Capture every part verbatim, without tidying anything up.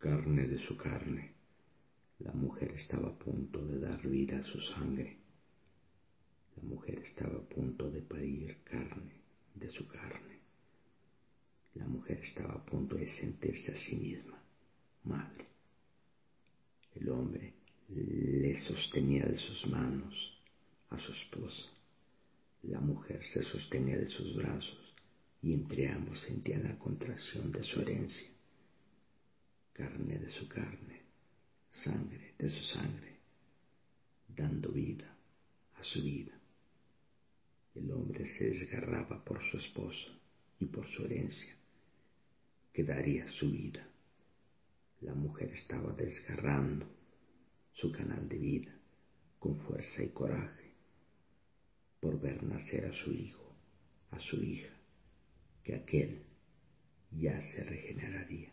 carne de su carne. La mujer estaba a punto de dar vida a su sangre. La mujer estaba a punto de parir carne de su carne. La mujer estaba a punto de sentirse a sí misma madre. El hombre le sostenía de sus manos a su esposa. La mujer se sostenía de sus brazos y entre ambos sentían la contracción de su herencia. Carne de su carne, sangre de su sangre, dando vida a su vida. El hombre se desgarraba por su esposa y por su herencia, que daría su vida. La mujer estaba desgarrando su canal de vida con fuerza y coraje por ver nacer a su hijo, a su hija, que aquel ya se regeneraría.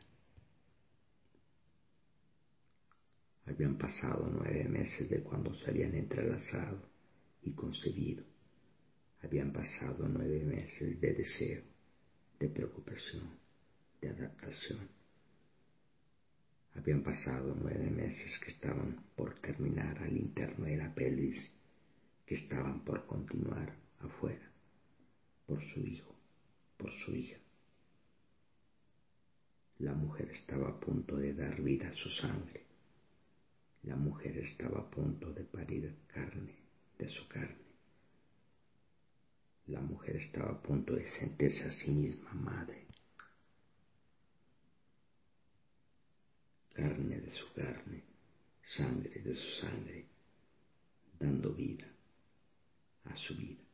Habían pasado nueve meses de cuando se habían entrelazado y concebido. Habían pasado nueve meses de deseo, de preocupación, de adaptación. Habían pasado nueve meses que estaban por terminar al interno de la pelvis, que estaban por continuar afuera, por su hijo, por su hija. La mujer estaba a punto de dar vida a su sangre. La mujer estaba a punto de parir carne de su carne. La mujer estaba a punto de sentirse a sí misma madre. Carne de su carne, sangre de su sangre, dando vida a su vida.